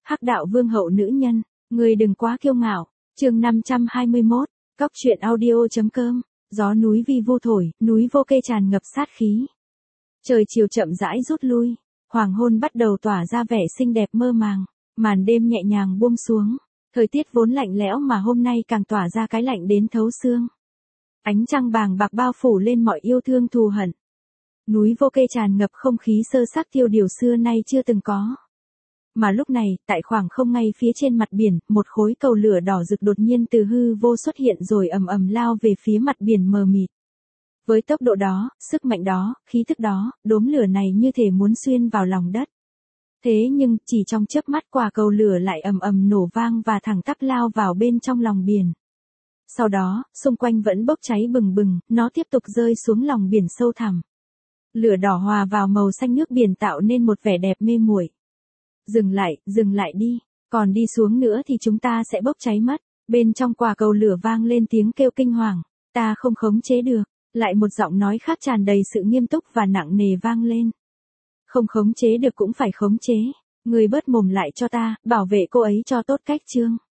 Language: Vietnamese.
Hắc đạo vương hậu nữ nhân, người đừng quá kiêu ngạo. Chương 521, Cóc truyện audio.com. Gió núi vi vu thổi, núi vô kê tràn ngập sát khí. Trời chiều chậm rãi rút lui, hoàng hôn bắt đầu tỏa ra vẻ xinh đẹp mơ màng, màn đêm nhẹ nhàng buông xuống. Thời tiết vốn lạnh lẽo mà hôm nay càng tỏa ra cái lạnh đến thấu xương. Ánh trăng bàng bạc bao phủ lên mọi yêu thương thù hận. Núi vô kê tràn ngập không khí sơ sắc tiêu điều xưa nay chưa từng có. Mà lúc này, tại khoảng không ngay phía trên mặt biển, một khối cầu lửa đỏ rực đột nhiên từ hư vô xuất hiện rồi ầm ầm lao về phía mặt biển mờ mịt. Với tốc độ đó, sức mạnh đó, khí thức đó, đốm lửa này như thể muốn xuyên vào lòng đất. Thế nhưng, chỉ trong chớp mắt quả cầu lửa lại ầm ầm nổ vang và thẳng tắp lao vào bên trong lòng biển. Sau đó, xung quanh vẫn bốc cháy bừng bừng, nó tiếp tục rơi xuống lòng biển sâu thẳm. Lửa đỏ hòa vào màu xanh nước biển tạo nên một vẻ đẹp mê muội. Dừng lại đi, còn đi xuống nữa thì chúng ta sẽ bốc cháy mất. Bên trong quả cầu lửa vang lên tiếng kêu kinh hoàng, ta không khống chế được. Lại một giọng nói khác tràn đầy sự nghiêm túc và nặng nề vang lên. Không khống chế được cũng phải khống chế. Người bớt mồm lại cho ta, bảo vệ cô ấy cho tốt cách chương.